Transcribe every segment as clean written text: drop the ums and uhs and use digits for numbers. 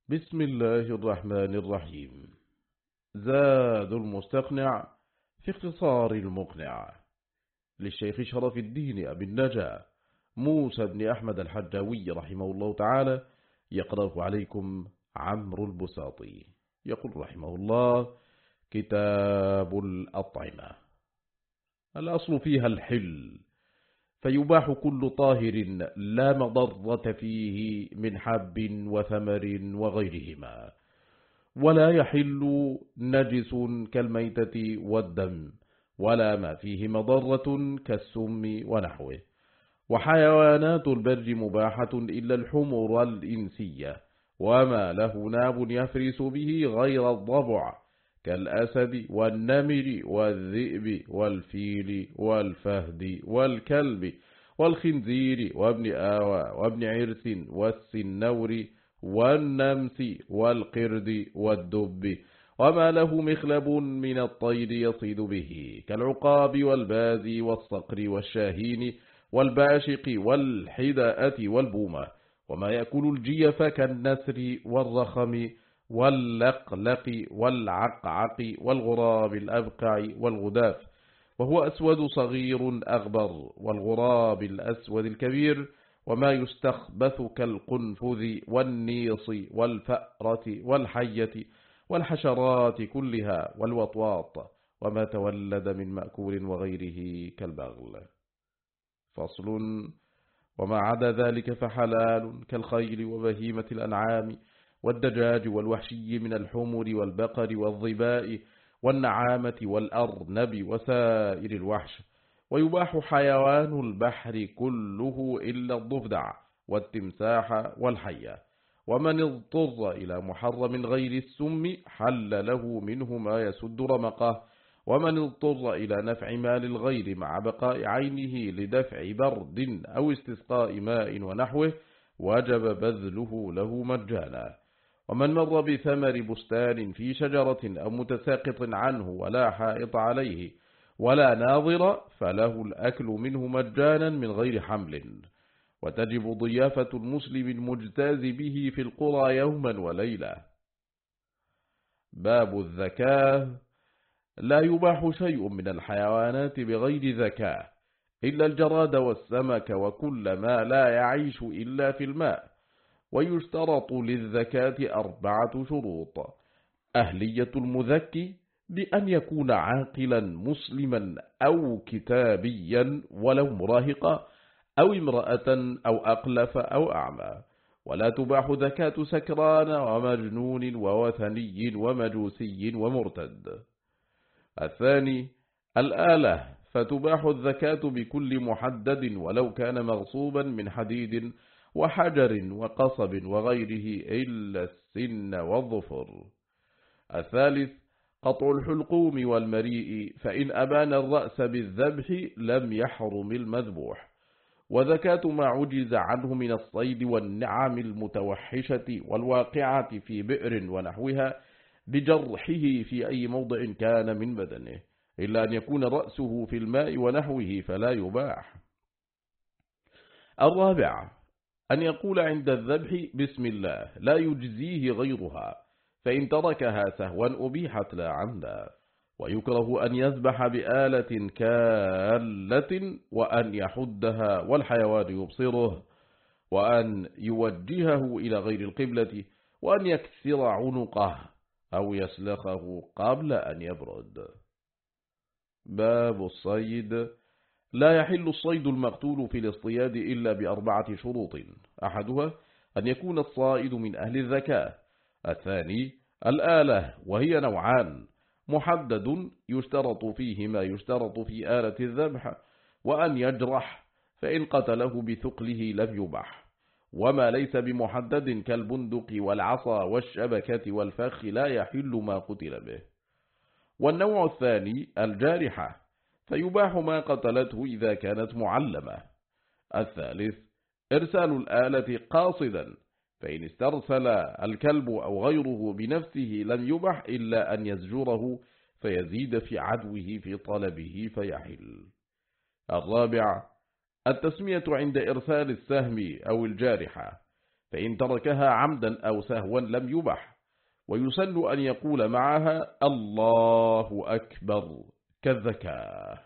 بسم الله الرحمن الرحيم. زاد المستقنع في اختصار المقنع للشيخ شرف الدين أبي النجا موسى بن أحمد الحجاوي رحمه الله تعالى، يقرأ عليكم عمرو البساطي. يقول رحمه الله: كتاب الأطعمة. الأصل فيها الحل، فيباح كل طاهر لا مضرة فيه من حب وثمر وغيرهما، ولا يحل نجس كالميتة والدم، ولا ما فيه مضرة كالسم ونحوه. وحيوانات البر مباحة إلا الحمر الإنسية، وما له ناب يفرس به غير الضبع كالأسد والنمر والذئب والفيل والفهد والكلب والخنزير وابن آوى وابن عرس والسنور والنمس والقرد والدب، وما له مخلب من الطير يصيد به كالعقاب والباز والصقر والشاهين والباشق والحداءة والبومة، وما يأكل الجيف كالنسر والرخم واللقلق والعقعق والغراب الأبقع والغداف، وهو أسود صغير أغبر، والغراب الأسود الكبير، وما يستخبث كالقنفذ والنيص والفأرة والحية والحشرات كلها والوطواط، وما تولد من مأكول وغيره كالبغل. فصل: وما عدا ذلك فحلال كالخيل وبهيمة الأنعام والدجاج والوحشي من الحمر والبقر والظباء والنعامة والأرنب وسائر الوحش. ويباح حيوان البحر كله إلا الضفدع والتمساح والحية. ومن اضطر إلى محرم غير السم حل له منه ما يسد رمقه. ومن اضطر إلى نفع مال الغير مع بقاء عينه لدفع برد أو استسقاء ماء ونحوه وجب بذله له مجانا. ومن مر بثمر بستان في شجرة أو متساقط عنه ولا حائط عليه ولا ناظر فله الأكل منه مجانا من غير حمل. وتجب ضيافة المسلم المجتاز به في القرى يوما وليلة. باب الذكاة. لا يباح شيء من الحيوانات بغير ذكاة إلا الجراد والسمك وكل ما لا يعيش إلا في الماء. ويشترط للذكاة 4 شروط: أهلية المذكي بأن يكون عاقلا مسلما أو كتابيا ولو مراهقا أو امرأة أو أقلف أو أعمى. ولا تباح ذكاة سكران ومجنون ووثني ومجوسي ومرتد. الثاني: الآلة، فتباح الذكاة بكل محدد ولو كان مغصوبا من حديد وحجر وقصب وغيره إلا السن والظفر. الثالث: قطع الحلقوم والمريء، فإن أبان الرأس بالذبح لم يحرم المذبوح. وذكاة ما عجز عنه من الصيد والنعم المتوحشة والواقعة في بئر ونحوها بجرحه في أي موضع كان من بدنه، إلا أن يكون رأسه في الماء ونحوه فلا يباح. الرابع: أن يقول عند الذبح بسم الله لا يجزيه غيرها، فإن تركها سهوا أبيحت لا عمدا. ويكره أن يذبح بآلة كالة وأن يحدها والحيوان يبصره، وأن يوجهه إلى غير القبلة، وأن يكسر عنقه أو يسلخه قبل أن يبرد. باب الصيد. لا يحل الصيد المقتول في الاصطياد إلا ب4 شروط: أحدها أن يكون الصائد من أهل الذكاء. الثاني الآلة، وهي نوعان: محدد يشترط فيه ما يشترط في آلة الذبح، وأن يجرح، فإن قتله بثقله لم يبح. وما ليس بمحدد كالبندق والعصا والشبكة والفخ لا يحل ما قتل به. والنوع الثاني الجارحة، فيباح ما قتلته إذا كانت معلمة. الثالث إرسال الآلة قاصدا، فإن استرسل الكلب أو غيره بنفسه لم يبح إلا أن يزجره فيزيد في عدوه في طلبه فيحل. الرابع التسمية عند إرسال السهم أو الجارحة، فإن تركها عمدا أو سهوا لم يبح. ويسن أن يقول معها الله أكبر كالذكاء.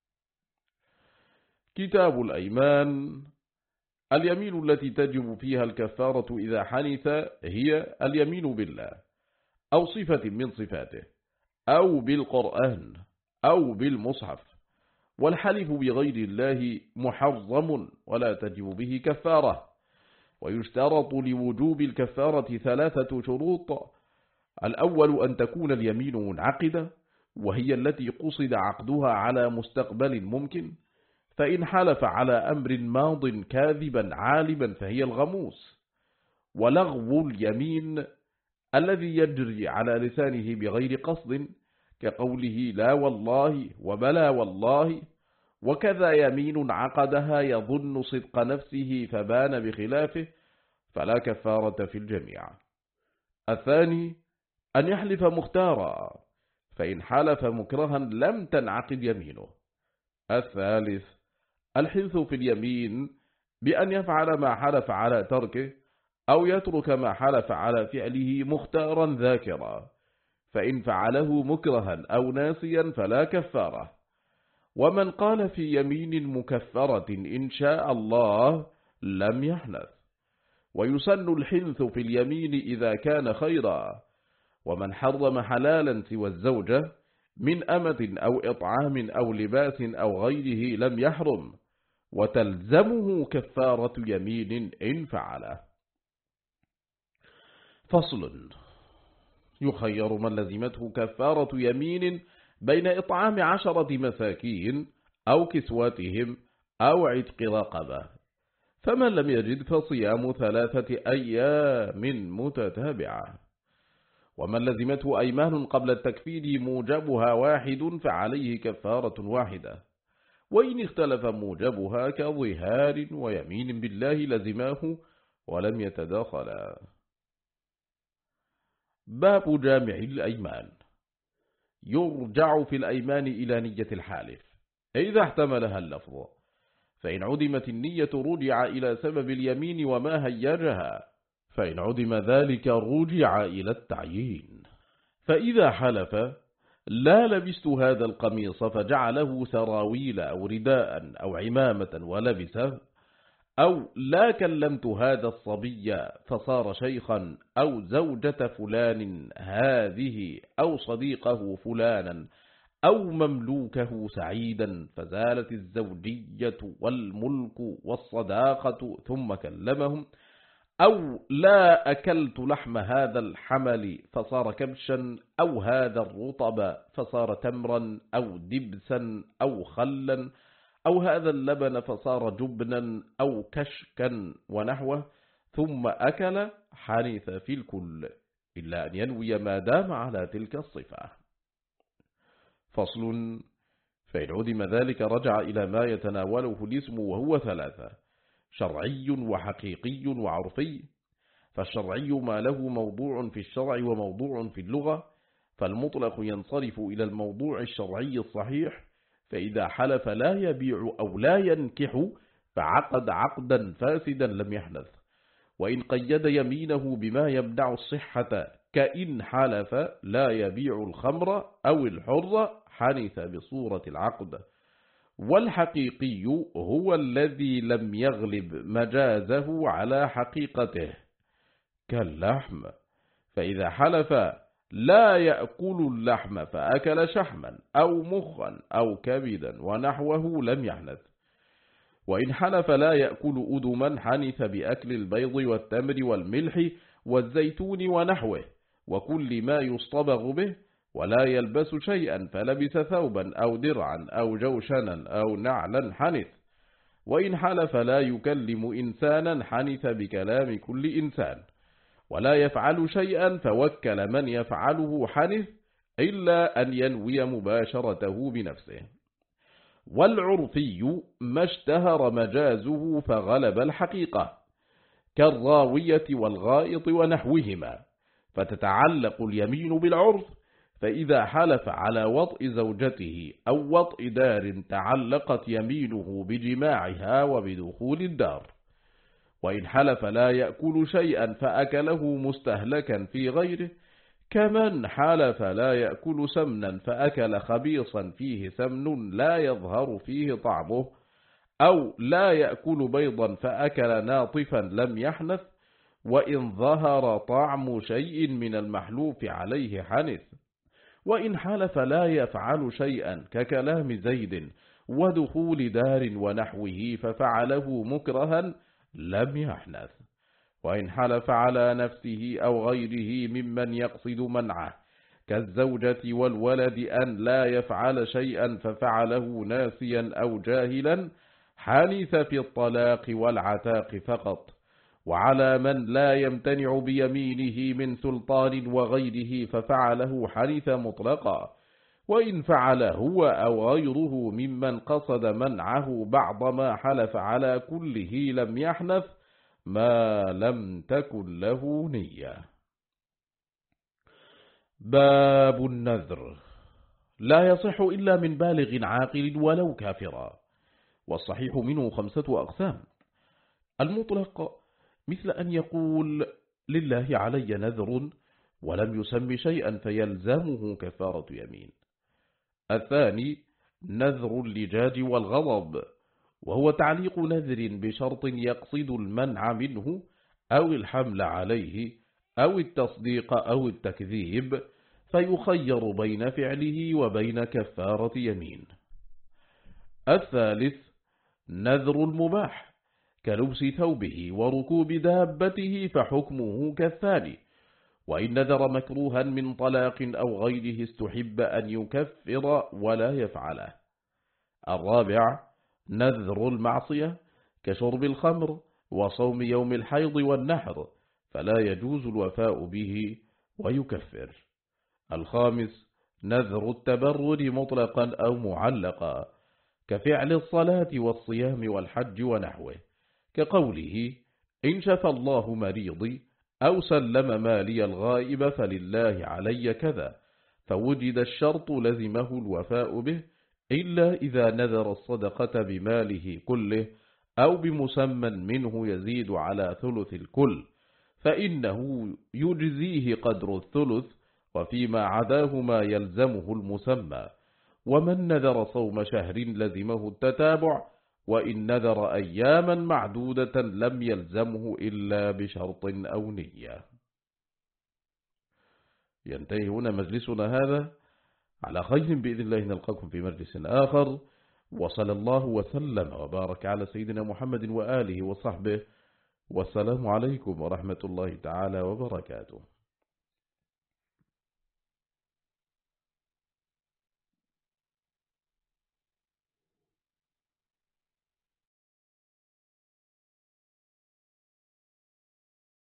كتاب الأيمان. اليمين التي تجب فيها الكفارة إذا حنث هي اليمين بالله أو صفة من صفاته أو بالقرآن أو بالمصحف. والحلف بغير الله محرم ولا تجب به كفارة. ويشترط لوجوب الكفارة 3 شروط. الأول أن تكون اليمين منعقدة، وهي التي قصد عقدها على مستقبل ممكن، فإن حلف على أمر ماض كاذبا عالما فهي الغموس. ولغو اليمين الذي يجري على لسانه بغير قصد، كقوله لا والله وبلا والله، وكذا يمين عقدها يظن صدق نفسه فبان بخلافه، فلا كفارة في الجميع. الثاني أن يحلف مختارا، فإن حلف مكرها لم تنعقد يمينه. الثالث الحنث في اليمين بأن يفعل ما حلف على تركه أو يترك ما حلف على فعله مختارا ذاكرا، فإن فعله مكرها أو ناسيا فلا كفارة. ومن قال في يمين مكفرة إن شاء الله لم يحنث. ويسن الحنث في اليمين إذا كان خيرا. ومن حرم حلالا سوى الزوجة من أمة أو إطعام أو لباس أو غيره لم يحرم، وتلزمه كفارة يمين إن فعله. فصل. يخير من لزمته كفارة يمين بين إطعام 10 مساكين أو كسواتهم أو عتق رقبة، فمن لم يجد فصيام 3 أيام متتابعة. ومن لزمته أيمان قبل التكفير موجبها 1 فعليه كفارة واحدة، وإن اختلف موجبها كظهار ويمين بالله لزماه ولم يتداخلا. باب جامع الأيمان. يرجع في الأيمان إلى نية الحالف إذا احتملها اللفظ، فإن عدمت النية رجع إلى سبب اليمين وما هيجها، فإن عدم ذلك رجع إلى التعيين. فإذا حلف لا لبست هذا القميص فجعله سراويل أو رداء أو عمامة ولبسه، أو لا كلمت هذا الصبي فصار شيخا، أو زوجة فلان هذه، أو صديقه فلانا، أو مملوكه سعيدا، فزالت الزوجية والملك والصداقة ثم كلمهم، أو لا أكلت لحم هذا الحمل فصار كبشا، أو هذا الرطب فصار تمرا، أو دبسا، أو خلا، أو هذا اللبن فصار جبنا، أو كشكا ونحوه، ثم أكل حنث في الكل إلا أن ينوي ما دام على تلك الصفة. فصل. فإن عدم ذلك رجع إلى ما يتناوله الاسم وهو 3: شرعي وحقيقي وعرفي. فالشرعي ما له موضوع في الشرع وموضوع في اللغة، فالمطلق ينصرف إلى الموضوع الشرعي الصحيح، فإذا حلف لا يبيع أو لا ينكح فعقد عقدا فاسدا لم يحنث. وإن قيد يمينه بما يمنع الصحة كإن حلف لا يبيع الخمر أو الحر حنث بصورة العقد. والحقيقي هو الذي لم يغلب مجازه على حقيقته كاللحم، فإذا حلف لا يأكل اللحم فأكل شحما أو مخا أو كبدا ونحوه لم يحنث. وإن حلف لا يأكل أدما حنث بأكل البيض والتمر والملح والزيتون ونحوه وكل ما يصطبغ به، ولا يلبس شيئا فلبس ثوبا أو درعا أو جوشنا أو نعلا حنث. وإن حلف لا يكلم إنسانا حنث بكلام كل إنسان، ولا يفعل شيئا فوكل من يفعله حنث إلا أن ينوي مباشرته بنفسه. والعرفي ما اشتهر مجازه فغلب الحقيقة كالراوية والغائط ونحوهما، فتتعلق اليمين بالعرف، فإذا حلف على وطء زوجته أو وطء دار تعلقت يمينه بجماعها وبدخول الدار. وإن حلف لا يأكل شيئا فأكله مستهلكا في غيره، كمن حلف لا يأكل سمنا فأكل خبيصا فيه سمن لا يظهر فيه طعمه، أو لا يأكل بيضا فأكل ناطفا لم يحنث، وإن ظهر طعم شيء من المحلوف عليه حنث. وإن حلف لا يفعل شيئا ككلام زيد ودخول دار ونحوه ففعله مكرها لم يحنث. وإن حلف على نفسه أو غيره ممن يقصد منعه كالزوجة والولد أن لا يفعل شيئا ففعله ناسيا أو جاهلا، حنث في الطلاق والعتاق فقط. وعلى من لا يمتنع بيمينه من سلطان وغيره ففعله حنث مطلقا. وإن فعل هو أو غيره ممن قصد منعه بعض ما حلف على كله لم يحنث ما لم تكن له نية. باب النذر. لا يصح إلا من بالغ عاقل ولو كافرا، والصحيح منه 5 أقسام. المطلق مثل أن يقول لله علي نذر ولم يسم شيئا فيلزمه كفارة يمين. الثاني نذر اللجاج والغضب، وهو تعليق نذر بشرط يقصد المنع منه أو الحمل عليه أو التصديق أو التكذيب، فيخير بين فعله وبين كفارة يمين. الثالث نذر المباح كلبس ثوبه وركوب دابته فحكمه كالثاني، وإن نذر مكروها من طلاق أو غيره استحب أن يكفر ولا يفعله. الرابع نذر المعصية كشرب الخمر وصوم يوم الحيض والنحر، فلا يجوز الوفاء به ويكفر. الخامس نذر التبرد مطلقا أو معلقا كفعل الصلاة والصيام والحج ونحوه، كقوله إن شفى الله مريضي أو سلم مالي الغائب فلله علي كذا، فوجد الشرط لزمه الوفاء به إلا إذا نذر الصدقة بماله كله أو بمسمى منه يزيد على ثلث الكل، فإنه يجزيه قدر الثلث، وفيما عداهما يلزمه المسمى. ومن نذر صوم شهر لزمه التتابع، وإن نذر أياما معدودة لم يلزمه إلا بشرط أو نية. ينتهي هنا مجلسنا هذا، على خير بإذن الله نلقاكم في مجلس آخر، وصلى الله وسلم وبارك على سيدنا محمد وآله وصحبه، والسلام عليكم ورحمة الله تعالى وبركاته.